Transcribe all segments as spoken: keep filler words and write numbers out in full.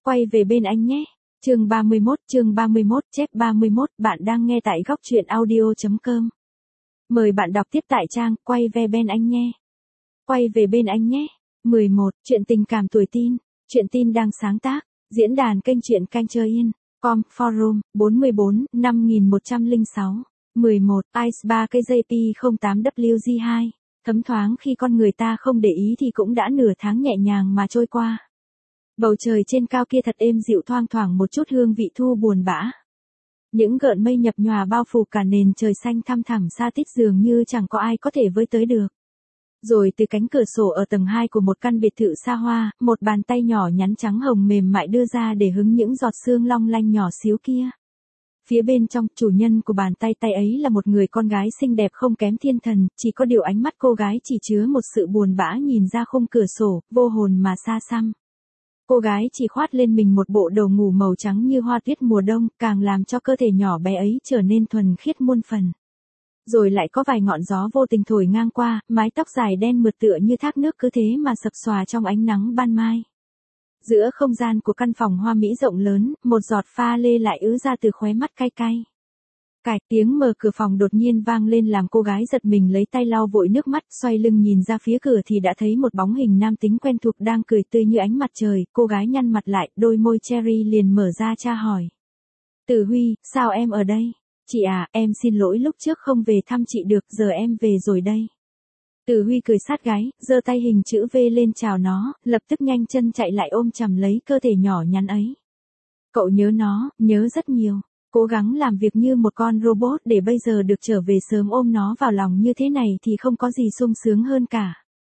Quay về bên anh nhé. Chương ba mươi mốt, chương ba mươi mốt, chép ba mươi mốt, bạn đang nghe tại góc truyện audio chấm com. Mời bạn đọc tiếp tại trang Quay về bên anh nhé. Quay về bên anh nhé. mười một, chuyện tình cảm tuổi teen. Chuyện teen đang sáng tác. Diễn đàn kênh truyện canh chơi in. Com, forum, bốn mươi bốn, năm nghìn một trăm lẻ sáu. mười một, Ice ba K J P không tám W G hai. Thấm thoáng khi con người ta không để ý thì cũng đã nửa tháng nhẹ nhàng mà trôi qua. Bầu trời trên cao kia thật êm dịu, thoang thoảng một chút hương vị thu buồn bã. Những gợn mây nhập nhòa bao phủ cả nền trời xanh thăm thẳm xa tít, dường như chẳng có ai có thể với tới được. Rồi từ cánh cửa sổ ở tầng hai của một căn biệt thự xa hoa, một bàn tay nhỏ nhắn trắng hồng mềm mại đưa ra để hứng những giọt sương long lanh nhỏ xíu kia. Phía bên trong, chủ nhân của bàn tay tay ấy là một người con gái xinh đẹp không kém thiên thần, chỉ có điều ánh mắt cô gái chỉ chứa một sự buồn bã nhìn ra khung cửa sổ, vô hồn mà xa xăm. Cô gái chỉ khoát lên mình một bộ đồ ngủ màu trắng như hoa tuyết mùa đông, càng làm cho cơ thể nhỏ bé ấy trở nên thuần khiết muôn phần. Rồi lại có vài ngọn gió vô tình thổi ngang qua, mái tóc dài đen mượt tựa như thác nước cứ thế mà sập xòa trong ánh nắng ban mai. Giữa không gian của căn phòng hoa mỹ rộng lớn, một giọt pha lê lại ứa ra từ khóe mắt cay cay. Cạch, tiếng mở cửa phòng đột nhiên vang lên làm cô gái giật mình lấy tay lau vội nước mắt, xoay lưng nhìn ra phía cửa thì đã thấy một bóng hình nam tính quen thuộc đang cười tươi như ánh mặt trời. Cô gái nhăn mặt lại, đôi môi cherry liền mở ra tra hỏi. Tử Huy, sao em ở đây? Chị à, em xin lỗi lúc trước không về thăm chị được, giờ em về rồi đây. Tử Huy cười sát gái, giơ tay hình chữ V lên chào nó, lập tức nhanh chân chạy lại ôm chầm lấy cơ thể nhỏ nhắn ấy. Cậu nhớ nó, nhớ rất nhiều. Cố gắng làm việc như một con robot để bây giờ được trở về sớm ôm nó vào lòng như thế này thì không có gì sung sướng hơn cả.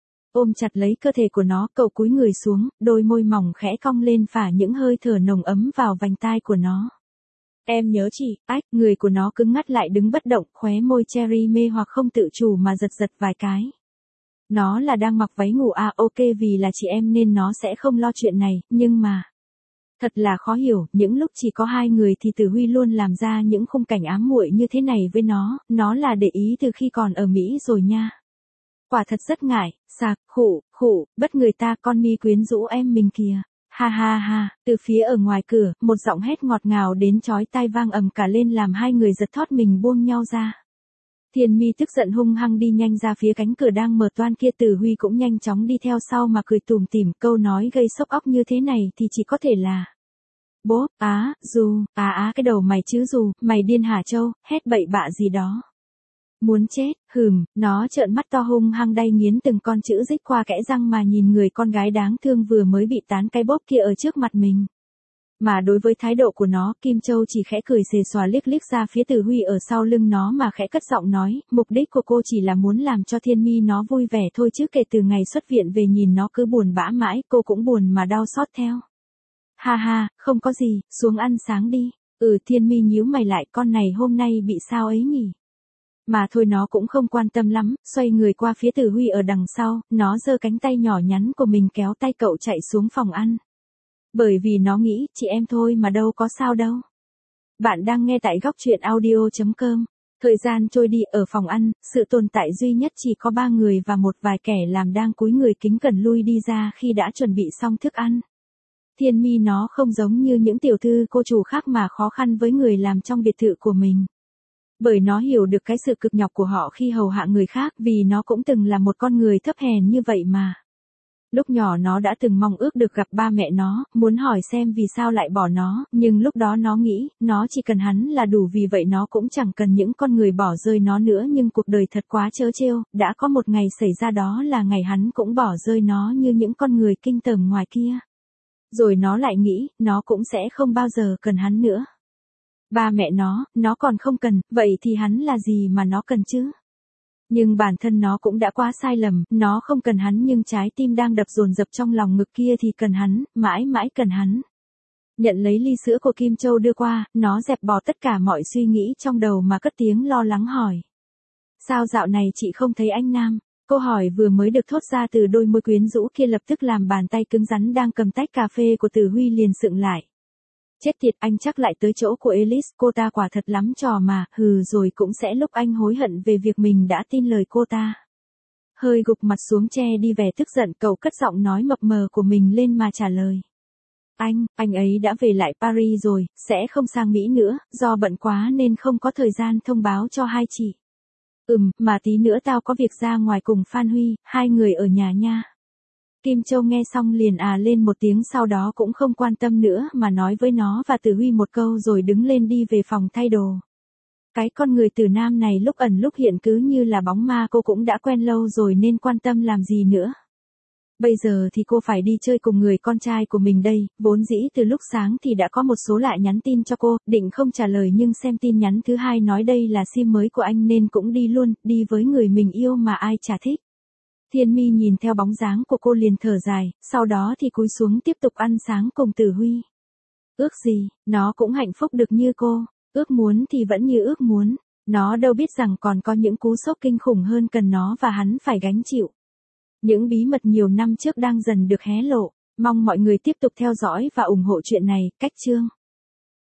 Ôm chặt lấy cơ thể của nó, cậu cúi người xuống, đôi môi mỏng khẽ cong lên phả những hơi thở nồng ấm vào vành tai của nó. Em nhớ chị, ách, người của nó cứng ngắt lại đứng bất động, khóe môi cherry mê hoặc không tự chủ mà giật giật vài cái. Nó là đang mặc váy ngủ à, ok vì là chị em nên nó sẽ không lo chuyện này, nhưng mà... Thật là khó hiểu, những lúc chỉ có hai người thì Tử Huy luôn làm ra những khung cảnh ám muội như thế này với nó, nó là để ý từ khi còn ở Mỹ rồi nha. Quả thật rất ngại, sạc, khụ, khụ, bất người ta, con mi quyến rũ em mình kìa. Ha ha ha, từ phía ở ngoài cửa, một giọng hét ngọt ngào đến chói tai vang ầm cả lên làm hai người giật thót mình buông nhau ra. Thiên Mi tức giận hung hăng đi nhanh ra phía cánh cửa đang mở toang kia, Tử Huy cũng nhanh chóng đi theo sau mà cười tủm tỉm, câu nói gây sốc óc như thế này thì chỉ có thể là bố, á, dù, á á cái đầu mày chứ dù, mày điên hả Châu, hét bậy bạ gì đó. Muốn chết, hừm, nó trợn mắt to hung hăng đay nghiến từng con chữ rích qua kẽ răng mà nhìn người con gái đáng thương vừa mới bị tán cái bóp kia ở trước mặt mình. Mà đối với thái độ của nó, Kim Châu chỉ khẽ cười xề xòa liếc liếc ra phía Tử Huy ở sau lưng nó mà khẽ cất giọng nói, mục đích của cô chỉ là muốn làm cho Thiên Mi nó vui vẻ thôi chứ kể từ ngày xuất viện về nhìn nó cứ buồn bã mãi, cô cũng buồn mà đau xót theo. Ha ha, không có gì, xuống ăn sáng đi. Ừ, Thiên Mi nhíu mày lại, con này hôm nay bị sao ấy nhỉ? Mà thôi nó cũng không quan tâm lắm, xoay người qua phía Tử Huy ở đằng sau, nó giơ cánh tay nhỏ nhắn của mình kéo tay cậu chạy xuống phòng ăn. Bởi vì nó nghĩ, chị em thôi mà đâu có sao đâu. Bạn đang nghe tại góc truyện audio chấm com. Thời gian trôi đi ở phòng ăn, sự tồn tại duy nhất chỉ có ba người và một vài kẻ làm đang cúi người kính cẩn lui đi ra khi đã chuẩn bị xong thức ăn. Thiên Mi nó không giống như những tiểu thư cô chủ khác mà khó khăn với người làm trong biệt thự của mình. Bởi nó hiểu được cái sự cực nhọc của họ khi hầu hạ người khác, vì nó cũng từng là một con người thấp hèn như vậy mà. Lúc nhỏ nó đã từng mong ước được gặp ba mẹ nó, muốn hỏi xem vì sao lại bỏ nó, nhưng lúc đó nó nghĩ, nó chỉ cần hắn là đủ, vì vậy nó cũng chẳng cần những con người bỏ rơi nó nữa. Nhưng cuộc đời thật quá trớ trêu, đã có một ngày xảy ra, đó là ngày hắn cũng bỏ rơi nó như những con người kinh tởm ngoài kia. Rồi nó lại nghĩ, nó cũng sẽ không bao giờ cần hắn nữa. Ba mẹ nó, nó còn không cần, vậy thì hắn là gì mà nó cần chứ? Nhưng bản thân nó cũng đã quá sai lầm, nó không cần hắn nhưng trái tim đang đập dồn dập trong lòng ngực kia thì cần hắn, mãi mãi cần hắn. Nhận lấy ly sữa của Kim Châu đưa qua, nó dẹp bỏ tất cả mọi suy nghĩ trong đầu mà cất tiếng lo lắng hỏi. Sao dạo này chị không thấy anh Nam? Câu hỏi vừa mới được thốt ra từ đôi môi quyến rũ kia lập tức làm bàn tay cứng rắn đang cầm tách cà phê của Tử Huy liền sượng lại. Chết tiệt, anh chắc lại tới chỗ của Elise, cô ta quả thật lắm trò mà, hừ, rồi cũng sẽ lúc anh hối hận về việc mình đã tin lời cô ta. Hơi gục mặt xuống che đi vẻ tức giận, cậu cất giọng nói mập mờ của mình lên mà trả lời. Anh, anh ấy đã về lại Paris rồi, sẽ không sang Mỹ nữa, do bận quá nên không có thời gian thông báo cho hai chị. Ừm, mà tí nữa tao có việc ra ngoài cùng Phan Huy, hai người ở nhà nha. Kim Châu nghe xong liền à lên một tiếng, sau đó cũng không quan tâm nữa mà nói với nó và Tử Huy một câu rồi đứng lên đi về phòng thay đồ. Cái con người Tử Nam này lúc ẩn lúc hiện cứ như là bóng ma, cô cũng đã quen lâu rồi nên quan tâm làm gì nữa. Bây giờ thì cô phải đi chơi cùng người con trai của mình đây, vốn dĩ từ lúc sáng thì đã có một số lạ nhắn tin cho cô, định không trả lời nhưng xem tin nhắn thứ hai nói đây là sim mới của anh nên cũng đi luôn, đi với người mình yêu mà ai chả thích. Thiên Mi nhìn theo bóng dáng của cô liền thở dài, sau đó thì cúi xuống tiếp tục ăn sáng cùng Tử Huy. Ước gì, nó cũng hạnh phúc được như cô, ước muốn thì vẫn như ước muốn, nó đâu biết rằng còn có những cú sốc kinh khủng hơn cần nó và hắn phải gánh chịu. Những bí mật nhiều năm trước đang dần được hé lộ, mong mọi người tiếp tục theo dõi và ủng hộ chuyện này, cách chương.